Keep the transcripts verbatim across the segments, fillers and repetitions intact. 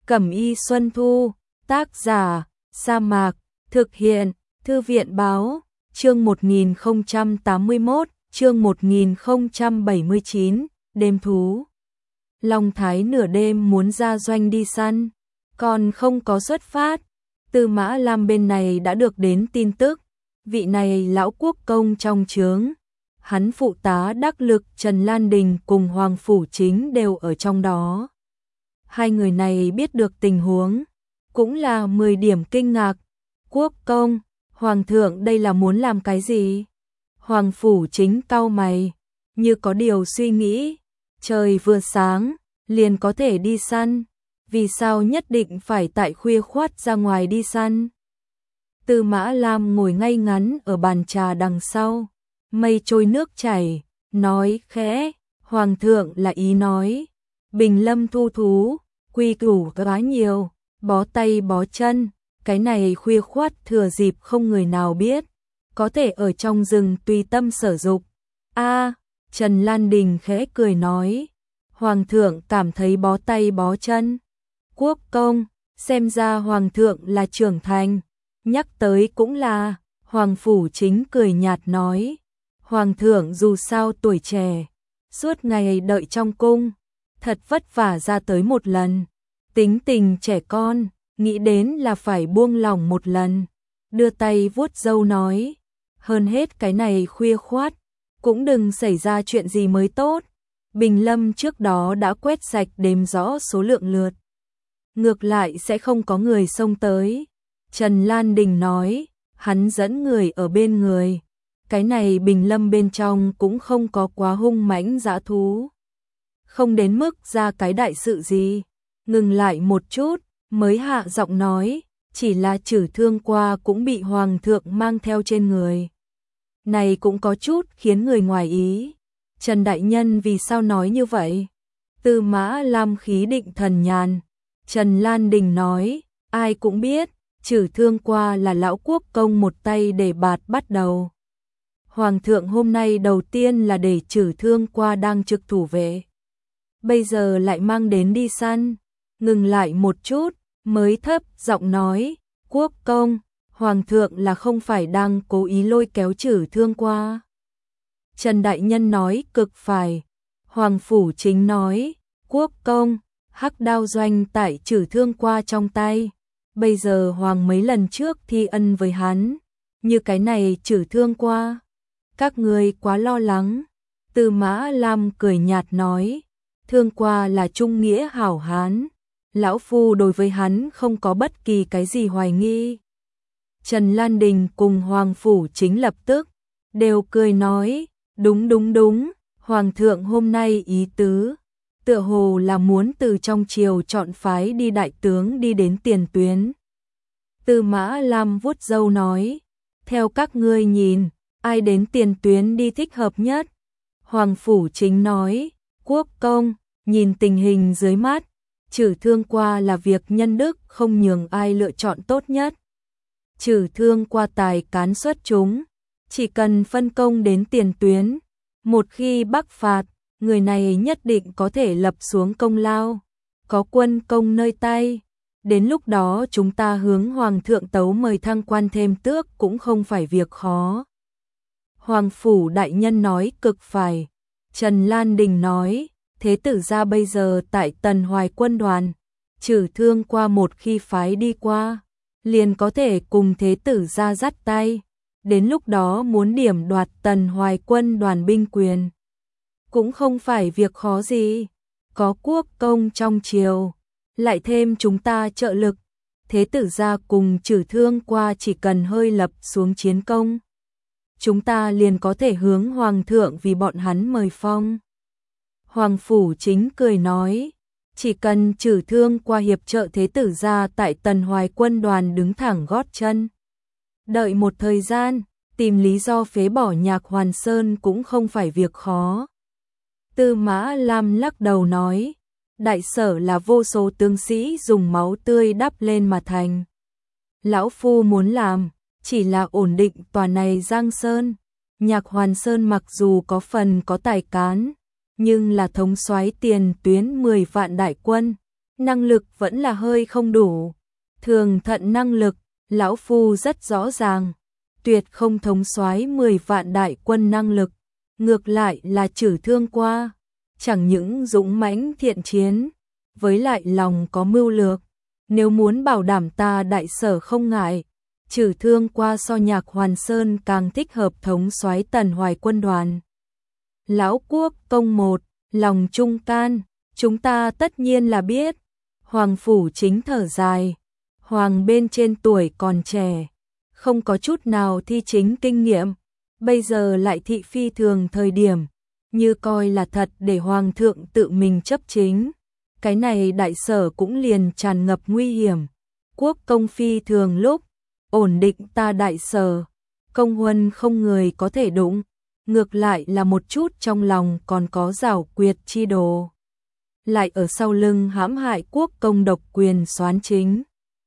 Cẩm y Xuân Thu, tác giả, Sa Mạc, thực hiện, Thư viện báo, chương một nghìn không trăm tám mươi mốt, chương một nghìn không trăm bảy mươi chín, đêm thú. Long Thái nửa đêm muốn ra doanh đi săn, còn không có xuất phát. Tư Mã Lam bên này đã được đến tin tức, vị này lão quốc công trong trướng. Hắn phụ tá đắc lực Trần Lan Đình cùng Hoàng Phủ Chính đều ở trong đó. Hai người này biết được tình huống, cũng là mười điểm kinh ngạc. Quốc công, Hoàng thượng đây là muốn làm cái gì? Hoàng Phủ Chính cau mày, như có điều suy nghĩ. Trời vừa sáng, liền có thể đi săn. Vì sao nhất định phải tại khuya khoắt ra ngoài đi săn? Tư Mã Lam ngồi ngay ngắn ở bàn trà đằng sau, mây trôi nước chảy, nói khẽ, Hoàng thượng là ý nói, Bình Lâm thu thú, quy củ quá nhiều, bó tay bó chân, cái này khuya khoắt thừa dịp không người nào biết, có thể ở trong rừng tùy tâm sở dục. A, Trần Lan Đình khẽ cười nói, Hoàng thượng cảm thấy bó tay bó chân. Quốc công, xem ra Hoàng thượng là trưởng thành, nhắc tới cũng là, Hoàng Phủ Chính cười nhạt nói, Hoàng thượng dù sao tuổi trẻ, suốt ngày đợi trong cung, thật vất vả ra tới một lần, tính tình trẻ con, nghĩ đến là phải buông lỏng một lần, đưa tay vuốt râu nói, hơn hết cái này khuya khoắt, cũng đừng xảy ra chuyện gì mới tốt. Bình Lâm trước đó đã quét sạch đếm rõ số lượng lượt, ngược lại sẽ không có người xông tới. Trần Lan Đình nói, hắn dẫn người ở bên người, cái này Bình Lâm bên trong cũng không có quá hung mãnh dã thú, không đến mức ra cái đại sự gì. Ngừng lại một chút, mới hạ giọng nói, chỉ là Trử Thương qua cũng bị Hoàng thượng mang theo trên người. Này cũng có chút khiến người ngoài ý. Trần Đại Nhân vì sao nói như vậy? Tư Mã Lam khí định thần nhàn. Trần Lan Đình nói, ai cũng biết, Trử Thương qua là lão quốc công một tay để bạt bắt đầu. Hoàng thượng hôm nay đầu tiên là để Trử Thương qua đang trực thủ vệ, bây giờ lại mang đến đi săn. Ngừng lại một chút, mới thấp giọng nói, quốc công, Hoàng thượng là không phải đang cố ý lôi kéo Trử Thương qua. Trần Đại Nhân nói cực phải. Hoàng Phủ Chính nói, quốc công, hắc đao doanh tại Trử Thương qua trong tay, bây giờ Hoàng mấy lần trước thi ân với hắn, như cái này Trử Thương qua, các người quá lo lắng. Tư Mã Lam cười nhạt nói, Thương qua là trung nghĩa hảo hán, lão phu đối với hắn không có bất kỳ cái gì hoài nghi. Trần Lan Đình cùng Hoàng Phủ Chính lập tức đều cười nói, đúng đúng đúng, Hoàng thượng hôm nay ý tứ, tựa hồ là muốn từ trong triều chọn phái đi đại tướng đi đến tiền tuyến. Tư Mã Lam vuốt râu nói, theo các ngươi nhìn, ai đến tiền tuyến đi thích hợp nhất? Hoàng Phủ Chính nói, quốc công, nhìn tình hình dưới mắt, Trử Thương qua là việc nhân đức không nhường ai lựa chọn tốt nhất. Trử Thương qua tài cán xuất chúng, chỉ cần phân công đến tiền tuyến, một khi bắc phạt, người này nhất định có thể lập xuống công lao, có quân công nơi tay. Đến lúc đó chúng ta hướng Hoàng thượng tấu mời thăng quan thêm tước cũng không phải việc khó. Hoàng Phủ Đại Nhân nói cực phải. Trần Lan Đình nói, thế tử gia bây giờ tại Tần Hoài quân đoàn, Trử Thương qua một khi phái đi qua, liền có thể cùng thế tử gia dắt tay. Đến lúc đó muốn điểm đoạt Tần Hoài quân đoàn binh quyền, cũng không phải việc khó gì. Có quốc công trong triều, lại thêm chúng ta trợ lực, thế tử gia cùng Trử Thương qua chỉ cần hơi lập xuống chiến công, chúng ta liền có thể hướng Hoàng thượng vì bọn hắn mời phong. Hoàng Phủ Chính cười nói, chỉ cần Trử Thương qua hiệp trợ thế tử gia tại Tần Hoài quân đoàn đứng thẳng gót chân, đợi một thời gian, tìm lý do phế bỏ Nhạc Hoàn Sơn cũng không phải việc khó. Tư Mã Lam lắc đầu nói, đại sở là vô số tướng sĩ dùng máu tươi đắp lên mà thành. Lão phu muốn làm, chỉ là ổn định tòa này Giang Sơn. Nhạc Hoàn Sơn mặc dù có phần có tài cán, nhưng là thống soái tiền tuyến mười vạn đại quân, năng lực vẫn là hơi không đủ. Thường thận năng lực, lão phu rất rõ ràng, tuyệt không thống soái mười vạn đại quân năng lực, ngược lại là trừ thương qua, chẳng những dũng mãnh thiện chiến, với lại lòng có mưu lược, nếu muốn bảo đảm ta đại sở không ngại, trừ thương qua so Nhạc Hoàn Sơn càng thích hợp thống soái Tần Hoài quân đoàn. Lão quốc công một, lòng trung can, chúng ta tất nhiên là biết. Hoàng phủ chính thở dài, hoàng bên trên tuổi còn trẻ, không có chút nào thi chính kinh nghiệm, bây giờ lại thị phi thường thời điểm, như coi là thật để hoàng thượng tự mình chấp chính. Cái này đại sở cũng liền tràn ngập nguy hiểm. Quốc công phi thường lúc ổn định ta đại sở, công huân không người có thể đụng, ngược lại là một chút trong lòng còn có giảo quyệt chi đồ, lại ở sau lưng hãm hại quốc công độc quyền soán chính.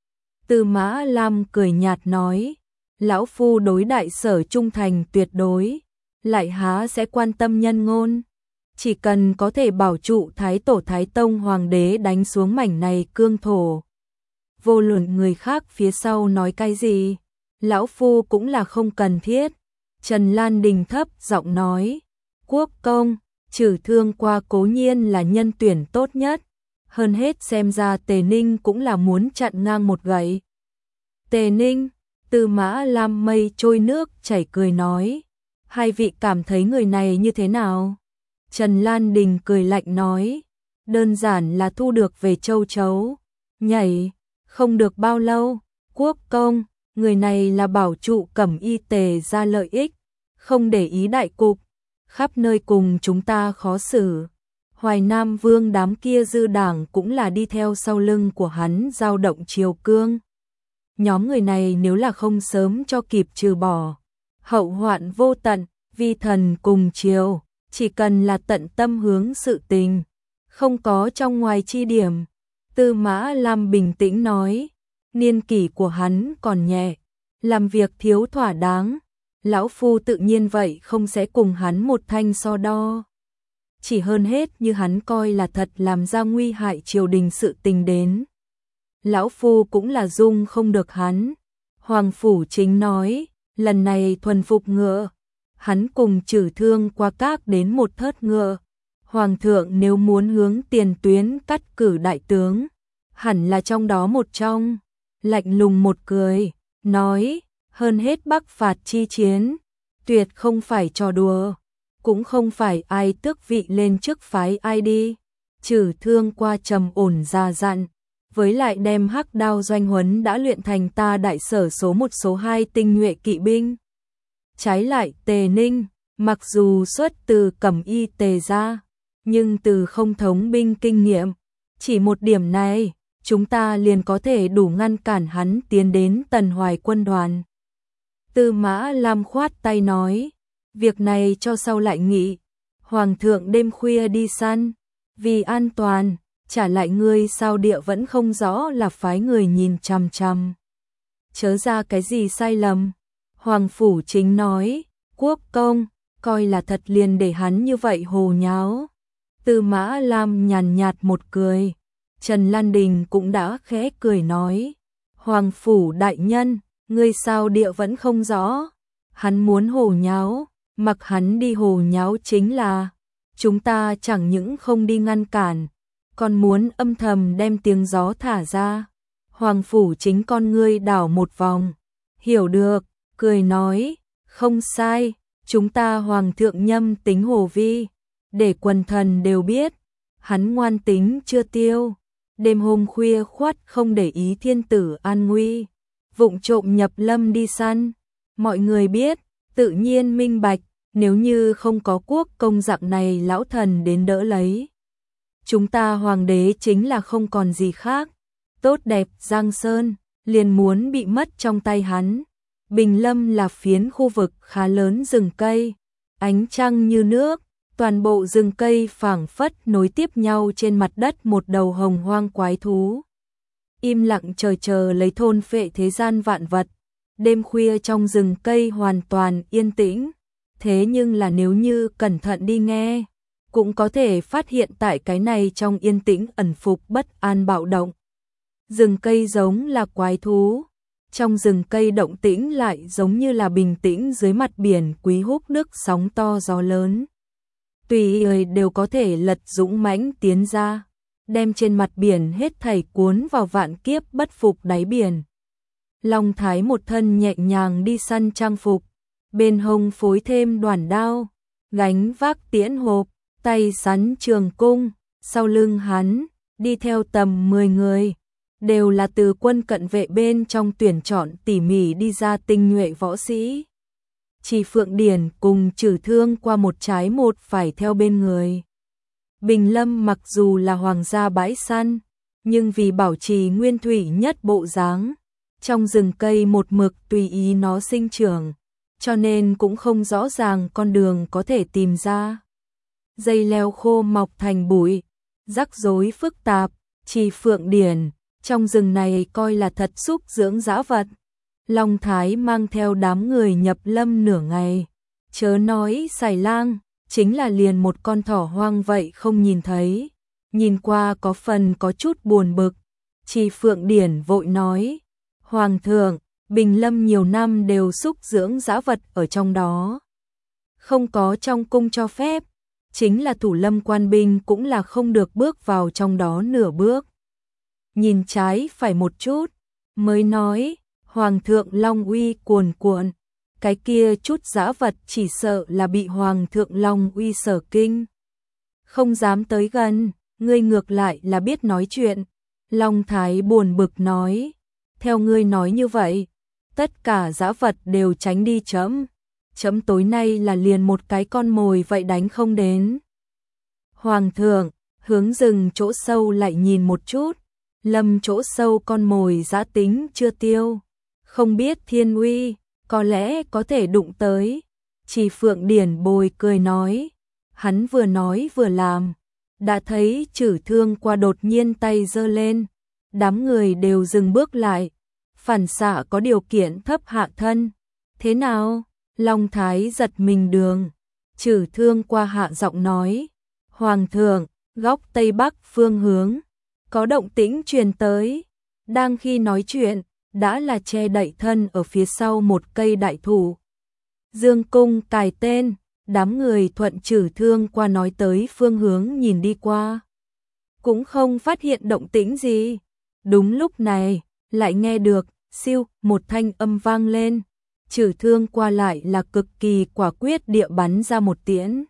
Tư Mã Lam cười nhạt nói, lão phu đối đại sở trung thành tuyệt đối, lại há sẽ quan tâm nhân ngôn, chỉ cần có thể bảo trụ Thái Tổ Thái Tông Hoàng đế đánh xuống mảnh này cương thổ. Vô luận người khác phía sau nói cái gì, lão phu cũng là không cần thiết. Trần Lan Đình thấp giọng nói, quốc công, trừ thương qua cố nhiên là nhân tuyển tốt nhất, hơn hết xem ra Tề Ninh cũng là muốn chặn ngang một gậy. Tề Ninh, Tư Mã Lam mây trôi nước chảy cười nói, hai vị cảm thấy người này như thế nào? Trần Lan Đình cười lạnh nói, đơn giản là thu được về châu chấu, nhảy, không được bao lâu, quốc công, người này là bảo trụ Cẩm Y Tề ra lợi ích, không để ý đại cục, khắp nơi cùng chúng ta khó xử. Hoài Nam Vương đám kia dư đảng cũng là đi theo sau lưng của hắn dao động triều cương. Nhóm người này nếu là không sớm cho kịp trừ bỏ, hậu hoạn vô tận, vi thần cùng triều, chỉ cần là tận tâm hướng sự tình, không có trong ngoài chi điểm. Tư Mã Lam bình tĩnh nói, niên kỷ của hắn còn nhẹ, làm việc thiếu thỏa đáng, lão phu tự nhiên vậy không sẽ cùng hắn một thanh so đo. Chỉ hơn hết như hắn coi là thật làm ra nguy hại triều đình sự tình đến, lão phu cũng là dung không được hắn. Hoàng phủ chính nói, lần này thuần phục ngựa, hắn cùng trừ thương qua các đến một thớt ngựa. Hoàng thượng nếu muốn hướng tiền tuyến cắt cử đại tướng, hẳn là trong đó một trong. Lạnh lùng một cười, nói, hơn hết bắc phạt chi chiến, tuyệt không phải trò đùa, cũng không phải ai tước vị lên trước phái ai đi. Trừ thương qua trầm ổn ra dặn, với lại đem hắc đao doanh huấn đã luyện thành ta đại sở số một số hai tinh nhuệ kỵ binh. Trái lại Tề Ninh, mặc dù xuất từ Cẩm Y Tề ra, nhưng từ không thống binh kinh nghiệm, chỉ một điểm này, chúng ta liền có thể đủ ngăn cản hắn tiến đến Tần Hoài quân đoàn. Tư Mã Lam khoát tay nói, việc này cho sau lại nghị, Hoàng thượng đêm khuya đi săn, vì an toàn, trả lại ngươi sao địa vẫn không rõ là phái người nhìn chằm chằm. Chớ ra cái gì sai lầm. Hoàng phủ chính nói, quốc công, coi là thật liền để hắn như vậy hồ nháo. Tư Mã Lam nhàn nhạt một cười, Trần Lan Đình cũng đã khẽ cười nói, Hoàng phủ đại nhân, ngươi sao địa vẫn không rõ, hắn muốn hồ nháo, mặc hắn đi hồ nháo chính là, chúng ta chẳng những không đi ngăn cản, còn muốn âm thầm đem tiếng gió thả ra. Hoàng phủ chính con ngươi đảo một vòng, hiểu được, cười nói, không sai, chúng ta hoàng thượng nhâm tính hồ vi, để quần thần đều biết, hắn ngoan tính chưa tiêu, đêm hôm khuya khoắt không để ý thiên tử an nguy, vụng trộm nhập lâm đi săn, mọi người biết, tự nhiên minh bạch, nếu như không có quốc công dạng này lão thần đến đỡ lấy, chúng ta hoàng đế chính là không còn gì khác, tốt đẹp Giang Sơn, liền muốn bị mất trong tay hắn. Bình Lâm là phiến khu vực khá lớn rừng cây, ánh trăng như nước, toàn bộ rừng cây phảng phất nối tiếp nhau trên mặt đất một đầu hồng hoang quái thú. Im lặng chờ chờ lấy thôn phệ thế gian vạn vật, đêm khuya trong rừng cây hoàn toàn yên tĩnh, thế nhưng là nếu như cẩn thận đi nghe, cũng có thể phát hiện tại cái này trong yên tĩnh ẩn phục bất an bạo động. Rừng cây giống là quái thú, trong rừng cây động tĩnh lại giống như là bình tĩnh dưới mặt biển quý húc nước sóng to gió lớn. Tùy người đều có thể lật dũng mãnh tiến ra, đem trên mặt biển hết thảy cuốn vào vạn kiếp bất phục đáy biển. Long Thái một thân nhẹ nhàng đi săn trang phục, bên hông phối thêm đoàn đao, gánh vác tiễn hộp, tay sắn trường cung, sau lưng hắn đi theo tầm mười người, đều là từ quân cận vệ bên trong tuyển chọn tỉ mỉ đi ra tinh nhuệ võ sĩ. Chỉ Phượng Điển cùng Trử Thương qua một trái một phải theo bên người. Bình Lâm mặc dù là hoàng gia bãi săn, nhưng vì bảo trì nguyên thủy nhất bộ dáng, trong rừng cây một mực tùy ý nó sinh trưởng, cho nên cũng không rõ ràng con đường có thể tìm ra. Dây leo khô mọc thành bụi, rắc rối phức tạp, Chỉ Phượng Điển trong rừng này coi là thật xúc dưỡng dã vật. Long Thái mang theo đám người nhập lâm nửa ngày, chớ nói xài lang, chính là liền một con thỏ hoang vậy không nhìn thấy, nhìn qua có phần có chút buồn bực. Chỉ Phượng Điển vội nói, Hoàng thượng, Bình Lâm nhiều năm đều xúc dưỡng dã vật ở trong đó, không có trong cung cho phép, chính là thủ lâm quan binh cũng là không được bước vào trong đó nửa bước. Nhìn trái phải một chút, mới nói, Hoàng thượng long uy cuồn cuộn, cái kia chút dã vật chỉ sợ là bị Hoàng thượng long uy sở kinh. Không dám tới gần, ngươi ngược lại là biết nói chuyện. Long Thái buồn bực nói, theo ngươi nói như vậy, tất cả dã vật đều tránh đi chấm. Chấm tối nay là liền một cái con mồi vậy đánh không đến. Hoàng thượng, hướng rừng chỗ sâu lại nhìn một chút, lâm chỗ sâu con mồi dã tính chưa tiêu, không biết thiên uy, có lẽ có thể đụng tới. Chỉ Phượng Điển bồi cười nói, hắn vừa nói vừa làm, đã thấy Trử Thương qua đột nhiên tay giơ lên, đám người đều dừng bước lại, phản xạ có điều kiện thấp hạ thân. Thế nào? Long Thái giật mình đường, Trử Thương qua hạ giọng nói, Hoàng thượng, góc Tây Bắc phương hướng, có động tĩnh truyền tới. Đang khi nói chuyện, đã là che đậy thân ở phía sau một cây đại thụ. Dương cung cài tên, đám người thuận Trử Thương qua nói tới phương hướng nhìn đi qua. Cũng không phát hiện động tĩnh gì. Đúng lúc này, lại nghe được, siêu, một thanh âm vang lên. Trử Thương qua lại là cực kỳ quả quyết địa bắn ra một tiễn.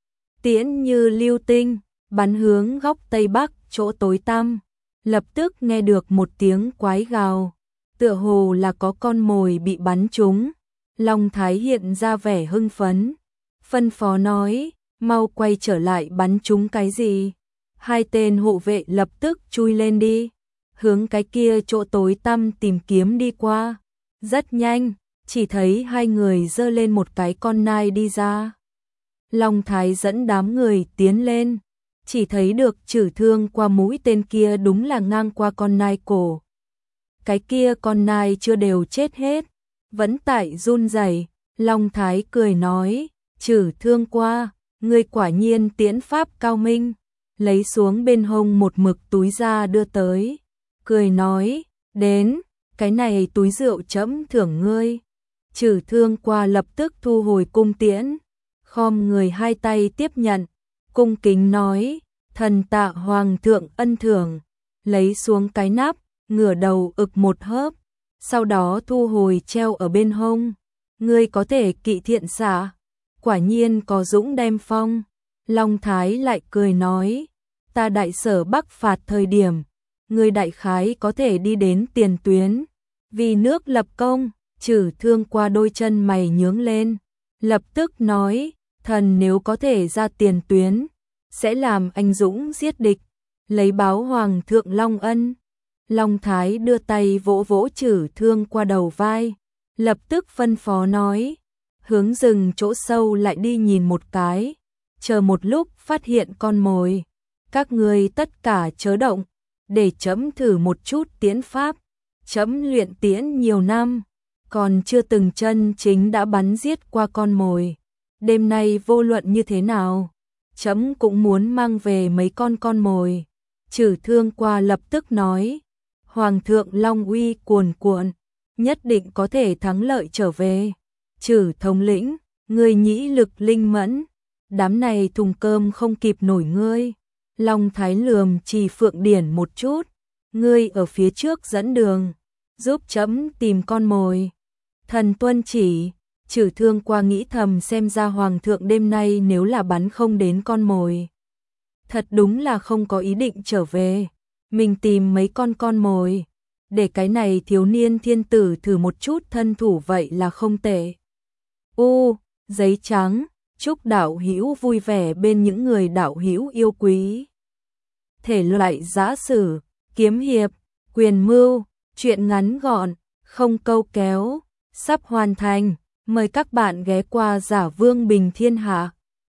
Tiễn như lưu tinh, bắn hướng góc Tây Bắc, chỗ tối tăm. Lập tức nghe được một tiếng quái gào, tựa hồ là có con mồi bị bắn trúng. Long Thái hiện ra vẻ hưng phấn, phân phó nói, mau quay trở lại bắn trúng cái gì. Hai tên hộ vệ lập tức chui lên đi, hướng cái kia chỗ tối tăm tìm kiếm đi qua. Rất nhanh, chỉ thấy hai người giơ lên một cái con nai đi ra. Long Thái dẫn đám người tiến lên, chỉ thấy được Trử Thương qua mũi tên kia đúng là ngang qua con nai cổ. Cái kia con nai chưa đều chết hết, vẫn tại run rẩy. Long Thái cười nói, Trử Thương qua, ngươi quả nhiên tiễn pháp cao minh, lấy xuống bên hông một mực túi ra đưa tới, cười nói, đến, cái này túi rượu trẫm thưởng ngươi. Trử Thương qua lập tức thu hồi cung tiễn, khom người hai tay tiếp nhận, cung kính nói, thần tạ Hoàng thượng ân thưởng, lấy xuống cái nắp, ngửa đầu ực một hớp, sau đó thu hồi treo ở bên hông. Ngươi có thể kỵ thiện xạ, quả nhiên có dũng đem phong. Long Thái lại cười nói, ta đại sở Bắc phạt thời điểm, ngươi đại khái có thể đi đến tiền tuyến, vì nước lập công. Trử Thương qua đôi chân mày nhướng lên, lập tức nói, thần nếu có thể ra tiền tuyến, sẽ làm anh dũng giết địch, lấy báo Hoàng thượng long ân. Long Thái đưa tay vỗ vỗ Trử Thương qua đầu vai, lập tức phân phó nói, hướng rừng chỗ sâu lại đi nhìn một cái, chờ một lúc phát hiện con mồi, các ngươi tất cả chớ động, để chấm thử một chút tiễn pháp. Chấm luyện tiễn nhiều năm, còn chưa từng chân chính đã bắn giết qua con mồi. Đêm nay vô luận như thế nào, Trẫm cũng muốn mang về mấy con con mồi. Trừ Thương Qua lập tức nói, Hoàng thượng long uy cuồn cuộn, nhất định có thể thắng lợi trở về. Trừ thống lĩnh, ngươi nhĩ lực linh mẫn, đám này thùng cơm không kịp nổi ngươi. Long Thái lườm Trì Phượng Điển một chút, ngươi ở phía trước dẫn đường, giúp trẫm tìm con mồi. Thần tuân chỉ. Trừ Thương Qua nghĩ thầm, xem ra hoàng thượng đêm nay nếu là bắn không đến con mồi, thật đúng là không có ý định trở về. Mình tìm mấy con con mồi, để cái này thiếu niên thiên tử thử một chút thân thủ vậy là không tệ. U, giấy trắng, chúc đạo hữu vui vẻ bên những người đạo hữu yêu quý. Thể loại giã sử, kiếm hiệp, quyền mưu, truyện ngắn gọn, không câu kéo, sắp hoàn thành. Mời các bạn ghé qua Giả Vương Bình Thiên Hạ.